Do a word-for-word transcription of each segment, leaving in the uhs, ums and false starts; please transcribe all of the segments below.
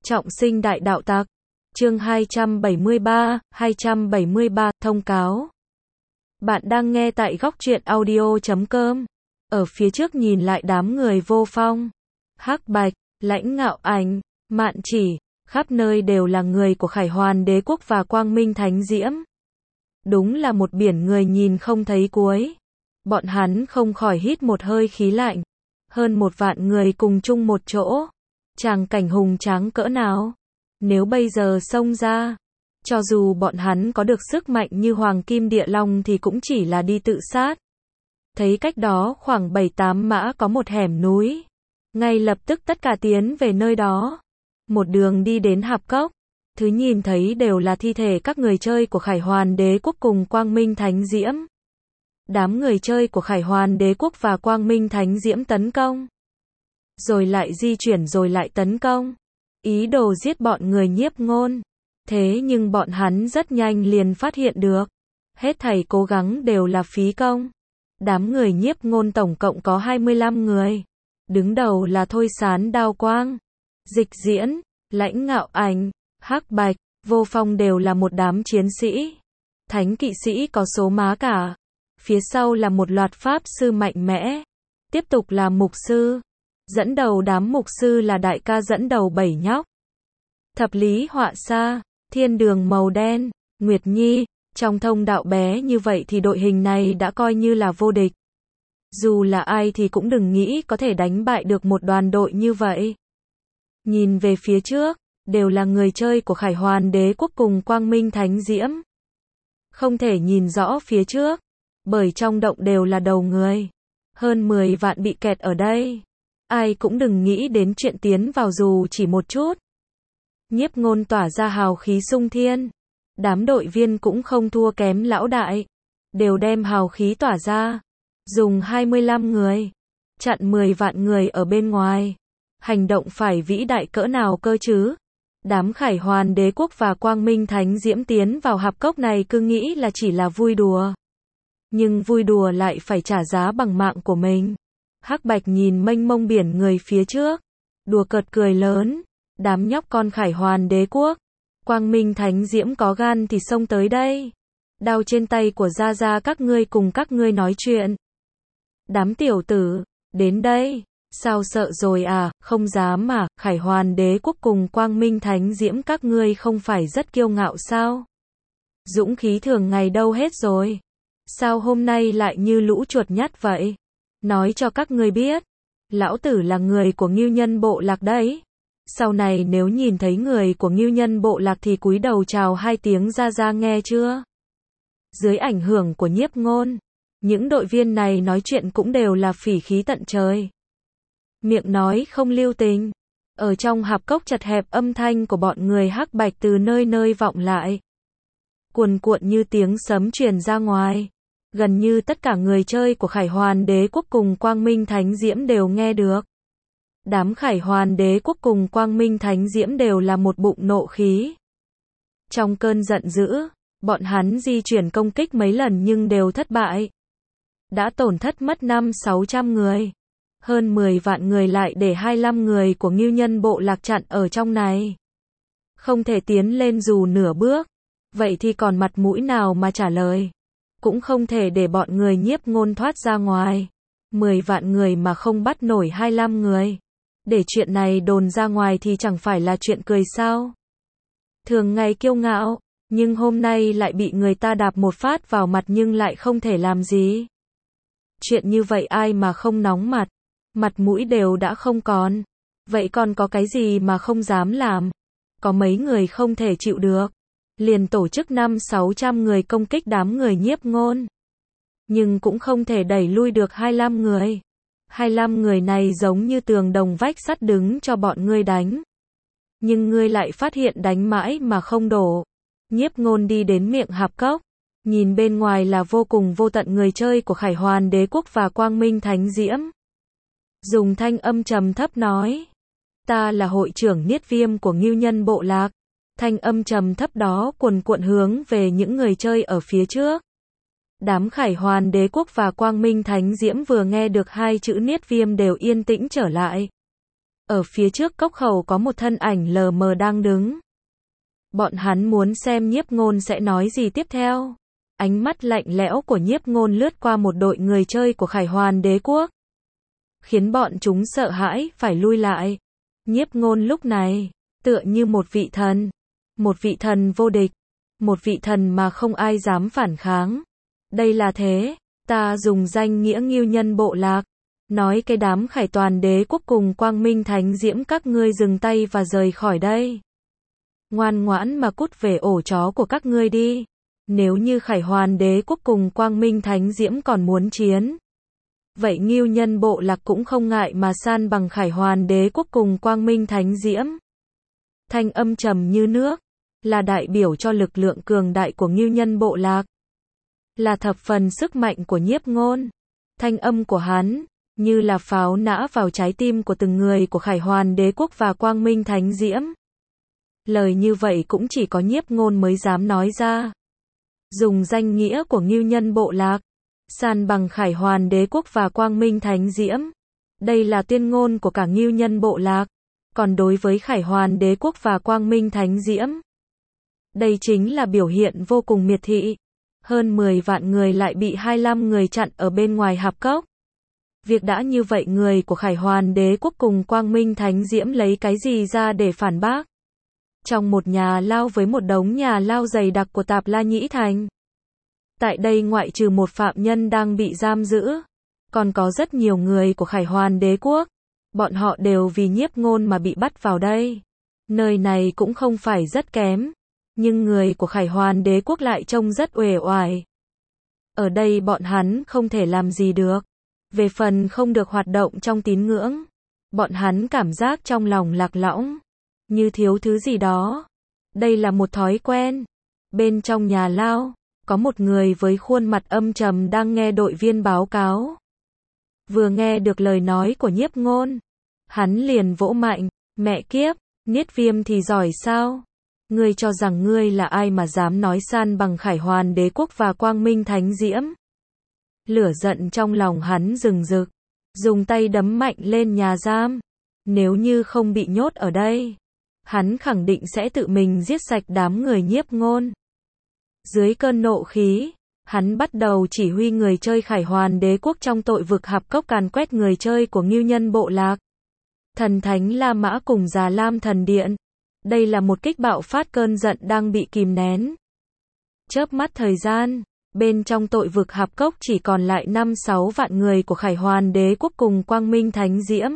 Trọng sinh đại đạo tặc. Chương hai trăm bảy mươi ba, hai trăm bảy mươi ba, thông cáo. Bạn đang nghe tại góc truyện audio chấm com. Ở phía trước nhìn lại đám người vô phong, hắc bạch, lãnh ngạo ảnh, mạn chỉ, khắp nơi đều là người của Khải Hoàn Đế Quốc và Quang Minh Thánh Diễm. Đúng là một biển người nhìn không thấy cuối. Bọn hắn không khỏi hít một hơi khí lạnh. Hơn một vạn người cùng chung một chỗ. Tràng cảnh hùng tráng cỡ nào? Nếu bây giờ xông ra, cho dù bọn hắn có được sức mạnh như Hoàng Kim Địa Long thì cũng chỉ là đi tự sát. Thấy cách đó khoảng bảy tám mã có một hẻm núi. Ngay lập tức tất cả tiến về nơi đó. Một đường đi đến hạp cốc. Thứ nhìn thấy đều là thi thể các người chơi của Khải Hoàn Đế Quốc cùng Quang Minh Thánh Diễm. Đám người chơi của Khải Hoàn Đế Quốc và Quang Minh Thánh Diễm tấn công. Rồi lại di chuyển rồi lại tấn công. Ý đồ giết bọn người Nhiếp Ngôn. Thế nhưng bọn hắn rất nhanh liền phát hiện được. Hết thảy cố gắng đều là phí công. Đám người Nhiếp Ngôn tổng cộng có hai mươi lăm người. Đứng đầu là Thôi Sán Đao Quang, Dịch Diễn, Lãnh Ngạo Ảnh, hắc bạch, vô phong đều là một đám chiến sĩ. Thánh kỵ sĩ có số má cả. Phía sau là một loạt pháp sư mạnh mẽ. Tiếp tục là mục sư. Dẫn đầu đám mục sư là đại ca dẫn đầu bảy nhóc. Thập lý họa sa, thiên đường màu đen, Nguyệt Nhi. Trong thông đạo bé như vậy thì đội hình này đã coi như là vô địch. Dù là ai thì cũng đừng nghĩ có thể đánh bại được một đoàn đội như vậy. Nhìn về phía trước, đều là người chơi của Khải Hoàn Đế Quốc cùng Quang Minh Thánh Diễm. Không thể nhìn rõ phía trước, bởi trong động đều là đầu người. Hơn mười vạn bị kẹt ở đây. Ai cũng đừng nghĩ đến chuyện tiến vào dù chỉ một chút. Nhiếp Ngôn tỏa ra hào khí sung thiên. Đám đội viên cũng không thua kém lão đại. Đều đem hào khí tỏa ra. Dùng hai mươi lăm người. Chặn mười vạn người ở bên ngoài. Hành động phải vĩ đại cỡ nào cơ chứ? Đám Khải Hoàn Đế Quốc và Quang Minh Thánh Diễm tiến vào hạp cốc này cứ nghĩ là chỉ là vui đùa. Nhưng vui đùa lại phải trả giá bằng mạng của mình. Hắc bạch nhìn mênh mông biển người phía trước. Đùa cợt cười lớn. Đám nhóc con Khải Hoàn Đế Quốc. Quang Minh Thánh Diễm có gan thì xông tới đây. Đao trên tay của gia gia các ngươi cùng các ngươi nói chuyện. Đám tiểu tử, đến đây. Sao sợ rồi à, không dám mà, Khải Hoàn Đế Quốc cùng Quang Minh Thánh Diễm các ngươi không phải rất kiêu ngạo sao? Dũng khí thường ngày đâu hết rồi? Sao hôm nay lại như lũ chuột nhắt vậy? Nói cho các ngươi biết, lão tử là người của Ngưu Nhân Bộ Lạc đấy. Sau này nếu nhìn thấy người của Ngưu Nhân Bộ Lạc thì cúi đầu chào hai tiếng ra ra nghe chưa? Dưới ảnh hưởng của Nhiếp Ngôn, những đội viên này nói chuyện cũng đều là phỉ khí tận trời. Miệng nói không lưu tình. Ở trong hạp cốc chật hẹp âm thanh của bọn người hắc bạch từ nơi nơi vọng lại. Cuồn cuộn như tiếng sấm truyền ra ngoài. Gần như tất cả người chơi của Khải Hoàn Đế Quốc cùng Quang Minh Thánh Diễm đều nghe được. Đám Khải Hoàn Đế Quốc cùng Quang Minh Thánh Diễm đều là một bụng nộ khí. Trong cơn giận dữ, bọn hắn di chuyển công kích mấy lần nhưng đều thất bại. Đã tổn thất mất năm sáu trăm người. Hơn mười vạn người lại để hai mươi lăm người của Ngưu Nhân Bộ Lạc chặn ở trong này. Không thể tiến lên dù nửa bước. Vậy thì còn mặt mũi nào mà trả lời. Cũng không thể để bọn người Nhiếp Ngôn thoát ra ngoài. mười vạn người mà không bắt nổi hai mươi lăm người. Để chuyện này đồn ra ngoài thì chẳng phải là chuyện cười sao. Thường ngày kiêu ngạo, nhưng hôm nay lại bị người ta đạp một phát vào mặt nhưng lại không thể làm gì. Chuyện như vậy ai mà không nóng mặt. Mặt mũi đều đã không còn. Vậy còn có cái gì mà không dám làm? Có mấy người không thể chịu được. Liền tổ chức năm sáu trăm người công kích đám người Nhiếp Ngôn. Nhưng cũng không thể đẩy lui được hai mươi lăm người. hai mươi lăm người này giống như tường đồng vách sắt đứng cho bọn ngươi đánh. Nhưng ngươi lại phát hiện đánh mãi mà không đổ. Nhiếp Ngôn đi đến miệng hạp cốc. Nhìn bên ngoài là vô cùng vô tận người chơi của Khải Hoàn Đế Quốc và Quang Minh Thánh Diễm. Dùng thanh âm trầm thấp nói. Ta là hội trưởng Niết Viêm của Ngưu Nhân Bộ Lạc. Thanh âm trầm thấp đó cuồn cuộn hướng về những người chơi ở phía trước. Đám Khải Hoàn Đế Quốc và Quang Minh Thánh Diễm vừa nghe được hai chữ Niết Viêm đều yên tĩnh trở lại. Ở phía trước cốc khẩu có một thân ảnh lờ mờ đang đứng. Bọn hắn muốn xem Nhiếp Ngôn sẽ nói gì tiếp theo. Ánh mắt lạnh lẽo của Nhiếp Ngôn lướt qua một đội người chơi của Khải Hoàn Đế Quốc, khiến bọn chúng sợ hãi, phải lui lại. Nhiếp Ngôn lúc này, tựa như một vị thần. Một vị thần vô địch. Một vị thần mà không ai dám phản kháng. Đây là thế, ta dùng danh nghĩa Ngưu Nhân Bộ Lạc, nói cái đám Khải Toàn Đế Quốc cùng Quang Minh Thánh Diễm các ngươi dừng tay và rời khỏi đây. Ngoan ngoãn mà cút về ổ chó của các ngươi đi. Nếu như Khải Hoàn Đế Quốc cùng Quang Minh Thánh Diễm còn muốn chiến, vậy Ngưu Nhân Bộ Lạc cũng không ngại mà san bằng Khải Hoàn Đế Quốc cùng Quang Minh Thánh Diễm. Thanh âm trầm như nước, là đại biểu cho lực lượng cường đại của Ngưu Nhân Bộ Lạc, là thập phần sức mạnh của Nhiếp Ngôn. Thanh âm của hắn, như là pháo nã vào trái tim của từng người của Khải Hoàn Đế Quốc và Quang Minh Thánh Diễm. Lời như vậy cũng chỉ có Nhiếp Ngôn mới dám nói ra. Dùng danh nghĩa của Ngưu Nhân Bộ Lạc, san bằng Khải Hoàn Đế Quốc và Quang Minh Thánh Diễm. Đây là tuyên ngôn của cả Ngưu Nhân Bộ Lạc. Còn đối với Khải Hoàn Đế Quốc và Quang Minh Thánh Diễm, đây chính là biểu hiện vô cùng miệt thị. Hơn mười vạn người lại bị hai mươi lăm người chặn ở bên ngoài hạp cốc. Việc đã như vậy người của Khải Hoàn Đế Quốc cùng Quang Minh Thánh Diễm lấy cái gì ra để phản bác? Trong một nhà lao với một đống nhà lao dày đặc của Tạp La Nhĩ Thành. Tại đây ngoại trừ một phạm nhân đang bị giam giữ, còn có rất nhiều người của Khải Hoàn Đế Quốc. Bọn họ đều vì Nhiếp Ngôn mà bị bắt vào đây. Nơi này cũng không phải rất kém, nhưng người của Khải Hoàn Đế Quốc lại trông rất uể oải. Ở đây bọn hắn không thể làm gì được. Về phần không được hoạt động trong tín ngưỡng, bọn hắn cảm giác trong lòng lạc lõng, như thiếu thứ gì đó. Đây là một thói quen. Bên trong nhà lao, có một người với khuôn mặt âm trầm đang nghe đội viên báo cáo. Vừa nghe được lời nói của Nhiếp Ngôn, hắn liền vỗ mạnh, mẹ kiếp, Niết Viêm thì giỏi sao? Ngươi cho rằng ngươi là ai mà dám nói san bằng Khải Hoàn Đế Quốc và Quang Minh Thánh Diễm? Lửa giận trong lòng hắn rừng rực, dùng tay đấm mạnh lên nhà giam. Nếu như không bị nhốt ở đây, hắn khẳng định sẽ tự mình giết sạch đám người Nhiếp Ngôn. Dưới cơn nộ khí, hắn bắt đầu chỉ huy người chơi Khải Hoàn Đế Quốc trong tội vực hạp cốc càn quét người chơi của Ngưu Nhân Bộ Lạc. Thần Thánh La Mã cùng Già Lam Thần Điện. Đây là một kích bạo phát cơn giận đang bị kìm nén. Chớp mắt thời gian, bên trong tội vực hạp cốc chỉ còn lại năm sáu vạn người của Khải Hoàn Đế Quốc cùng Quang Minh Thánh Diễm.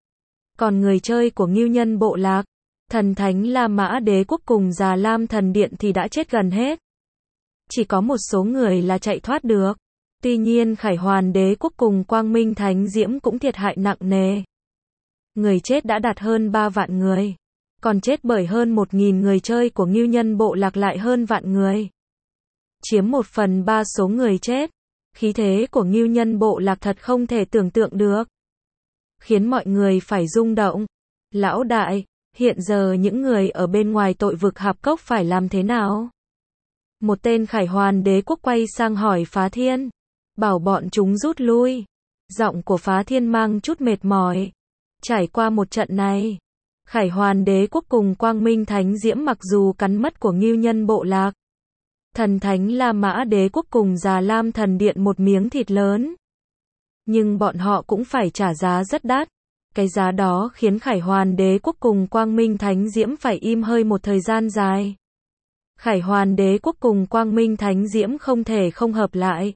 Còn người chơi của Ngưu Nhân Bộ Lạc, Thần Thánh La Mã Đế Quốc cùng Già Lam Thần Điện thì đã chết gần hết. Chỉ có một số người là chạy thoát được. Tuy nhiên Khải Hoàn Đế Quốc cùng Quang Minh Thánh Diễm cũng thiệt hại nặng nề. Người chết đã đạt hơn ba vạn người. Còn chết bởi hơn một nghìn người chơi của Ngưu Nhân Bộ Lạc lại hơn vạn người. Chiếm một phần ba số người chết. Khí thế của Ngưu Nhân Bộ Lạc thật không thể tưởng tượng được. Khiến mọi người phải rung động. Lão đại, hiện giờ những người ở bên ngoài tội vực hạp cốc phải làm thế nào? Một tên Khải Hoàn Đế Quốc quay sang hỏi Phá Thiên. Bảo bọn chúng rút lui. Giọng của Phá Thiên mang chút mệt mỏi. Trải qua một trận này, Khải Hoàn Đế Quốc cùng Quang Minh Thánh Diễm mặc dù cắn mất của Ngưu Nhân Bộ Lạc, Thần Thánh La Mã Đế Quốc cùng Già Lam Thần Điện một miếng thịt lớn, nhưng bọn họ cũng phải trả giá rất đắt. Cái giá đó khiến Khải Hoàn Đế Quốc cùng Quang Minh Thánh Diễm phải im hơi một thời gian dài. Khải Hoàn Đế Quốc cùng Quang Minh Thánh Diễm không thể không hợp lại.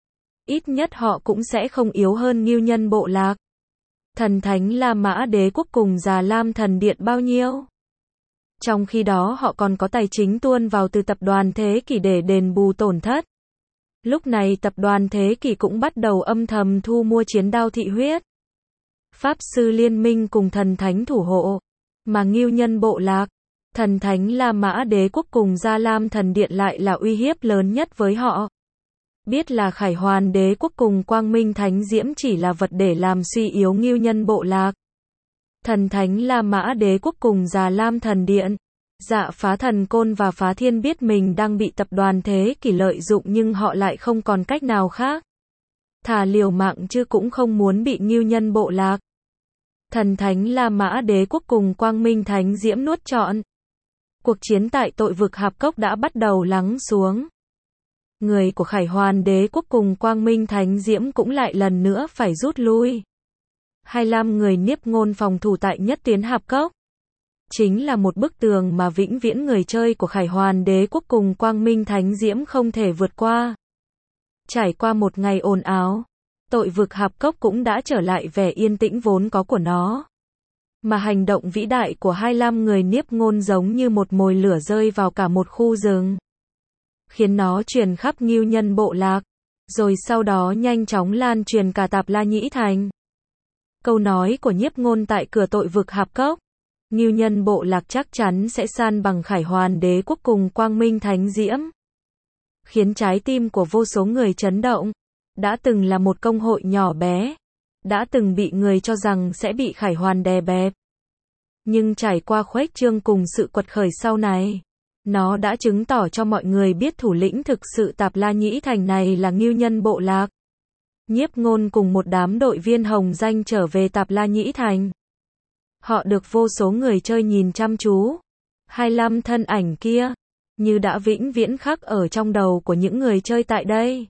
Ít nhất họ cũng sẽ không yếu hơn Ngưu Nhân Bộ Lạc. Thần Thánh La Mã Đế Quốc cùng Già Lam Thần Điện bao nhiêu? Trong khi đó họ còn có tài chính tuôn vào từ tập đoàn Thế Kỷ để đền bù tổn thất. Lúc này tập đoàn Thế Kỷ cũng bắt đầu âm thầm thu mua chiến đao thị huyết, Pháp Sư Liên Minh cùng Thần Thánh Thủ Hộ. Mà Ngưu Nhân Bộ Lạc, Thần Thánh La Mã Đế Quốc cùng Già Lam Thần Điện lại là uy hiếp lớn nhất với họ. Biết là Khải Hoàn Đế Quốc cùng Quang Minh Thánh Diễm chỉ là vật để làm suy yếu Ngưu Nhân Bộ Lạc. Thần Thánh La Mã Đế Quốc cùng Già Lam Thần Điện, Dạ Phá Thần Côn và Phá Thiên biết mình đang bị tập đoàn Thế Kỷ lợi dụng nhưng họ lại không còn cách nào khác. Thà liều mạng chứ cũng không muốn bị Ngưu Nhân Bộ Lạc Thần thánh La Mã đế quốc cùng Quang Minh Thánh Diễm nuốt trọn. Cuộc chiến tại tội vực Hạp Cốc đã bắt đầu lắng xuống. Người của Khải Hoàn đế quốc cùng Quang Minh Thánh Diễm cũng lại lần nữa phải rút lui. hai mươi lăm người Niếp Ngôn phòng thủ tại nhất tuyến Hạp Cốc. Chính là một bức tường mà vĩnh viễn người chơi của Khải Hoàn đế quốc cùng Quang Minh Thánh Diễm không thể vượt qua. Trải qua một ngày ồn ào, tội vực Hạp Cốc cũng đã trở lại vẻ yên tĩnh vốn có của nó. Mà hành động vĩ đại của hai mươi lăm người Niếp Ngôn giống như một mồi lửa rơi vào cả một khu rừng, khiến nó truyền khắp Ngưu Nhân bộ lạc, rồi sau đó nhanh chóng lan truyền cả Tạp La Nhĩ Thành. Câu nói của Nhiếp Ngôn tại cửa tội vực Hạp Cốc, Ngưu Nhân bộ lạc chắc chắn sẽ san bằng Khải Hoàn đế quốc cùng Quang Minh Thánh Diễm, khiến trái tim của vô số người chấn động. Đã từng là một công hội nhỏ bé, đã từng bị người cho rằng sẽ bị Khải Hoàn đè bẹp. Nhưng trải qua khuếch trương cùng sự quật khởi sau này, nó đã chứng tỏ cho mọi người biết thủ lĩnh thực sự Tạp La Nhĩ Thành này là Ngưu Nhân bộ lạc. Nhiếp Ngôn cùng một đám đội viên hồng danh trở về Tạp La Nhĩ Thành. Họ được vô số người chơi nhìn chăm chú. hai mươi lăm thân ảnh kia, như đã vĩnh viễn khắc ở trong đầu của những người chơi tại đây.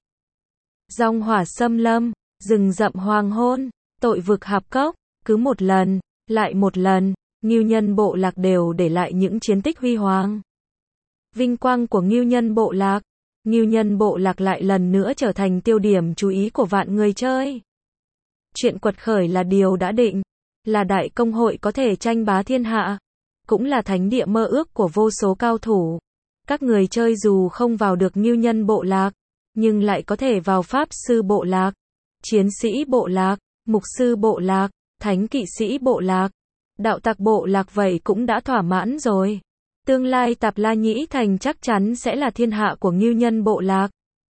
Dòng hỏa xâm lâm, rừng rậm hoàng hôn, tội vực Hạp Cốc, cứ một lần, lại một lần, Ngưu Nhân bộ lạc đều để lại những chiến tích huy hoàng. Vinh quang của Ngưu Nhân bộ lạc, Ngưu Nhân bộ lạc lại lần nữa trở thành tiêu điểm chú ý của vạn người chơi. Chuyện quật khởi là điều đã định, là đại công hội có thể tranh bá thiên hạ, cũng là thánh địa mơ ước của vô số cao thủ. Các người chơi dù không vào được Ngưu Nhân bộ lạc, nhưng lại có thể vào Pháp sư bộ lạc, chiến sĩ bộ lạc, mục sư bộ lạc, thánh kỵ sĩ bộ lạc, đạo tặc bộ lạc, vậy cũng đã thỏa mãn rồi. Tương lai Tạp La Nhĩ Thành chắc chắn sẽ là thiên hạ của Ngưu Nhân bộ lạc.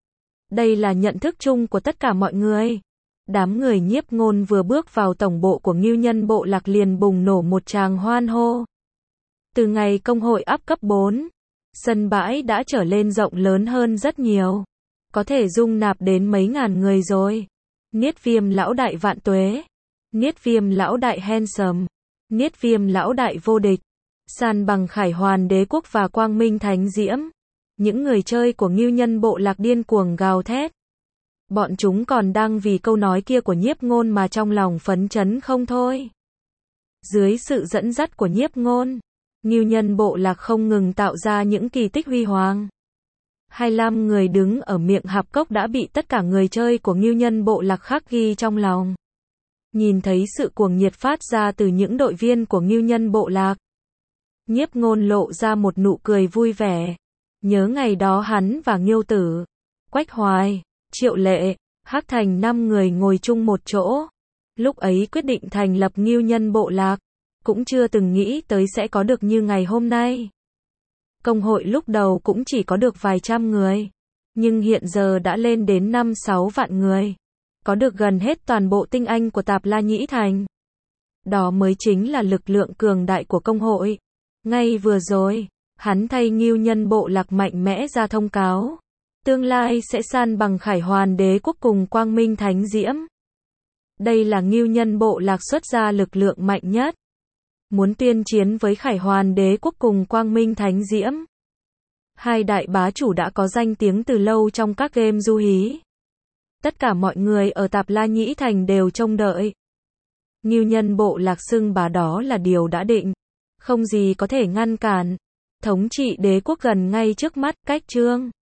Đây là nhận thức chung của tất cả mọi người. Đám người Nhiếp Ngôn vừa bước vào tổng bộ của Ngưu Nhân bộ lạc liền bùng nổ một tràng hoan hô. Từ ngày công hội up cấp bốn, sân bãi đã trở lên rộng lớn hơn rất nhiều. Có thể dung nạp đến mấy ngàn người rồi. Niết Viêm lão đại vạn tuế, Niết Viêm lão đại handsome, Niết Viêm lão đại vô địch, san bằng Khải Hoàn đế quốc và Quang Minh Thánh Diễm. Những người chơi của Ngưu Nhân bộ lạc điên cuồng gào thét. Bọn chúng còn đang vì câu nói kia của Nhiếp Ngôn mà trong lòng phấn chấn không thôi. Dưới sự dẫn dắt của Nhiếp Ngôn, Ngưu Nhân bộ lạc không ngừng tạo ra những kỳ tích huy hoàng. hai mươi lăm người đứng ở miệng Hạp Cốc đã bị tất cả người chơi của Ngưu Nhân bộ lạc khắc ghi trong lòng. Nhìn thấy sự cuồng nhiệt phát ra từ những đội viên của Ngưu Nhân bộ lạc, Nhiếp Ngôn lộ ra một nụ cười vui vẻ. Nhớ ngày đó hắn và Nghiêu Tử, Quách Hoài, Triệu Lệ, Hắc Thành năm người ngồi chung một chỗ. Lúc ấy quyết định thành lập Ngưu Nhân bộ lạc, cũng chưa từng nghĩ tới sẽ có được như ngày hôm nay. Công hội lúc đầu cũng chỉ có được vài trăm người, nhưng hiện giờ đã lên đến năm sáu vạn người. Có được gần hết toàn bộ tinh anh của Tạp La Nhĩ Thành. Đó mới chính là lực lượng cường đại của công hội. Ngay vừa rồi, hắn thay Ngưu Nhân bộ lạc mạnh mẽ ra thông cáo. Tương lai sẽ san bằng Khải Hoàn đế quốc cùng Quang Minh Thánh Diễm. Đây là Ngưu Nhân bộ lạc xuất ra lực lượng mạnh nhất. Muốn tuyên chiến với Khải Hoàn đế quốc cùng Quang Minh Thánh Diễm. Hai đại bá chủ đã có danh tiếng từ lâu trong các game du hí. Tất cả mọi người ở Tạp La Nhĩ Thành đều trông đợi. Ngưu Nhân bộ lạc xưng bá đó là điều đã định. Không gì có thể ngăn cản. Thống trị đế quốc gần ngay trước mắt, cách trương.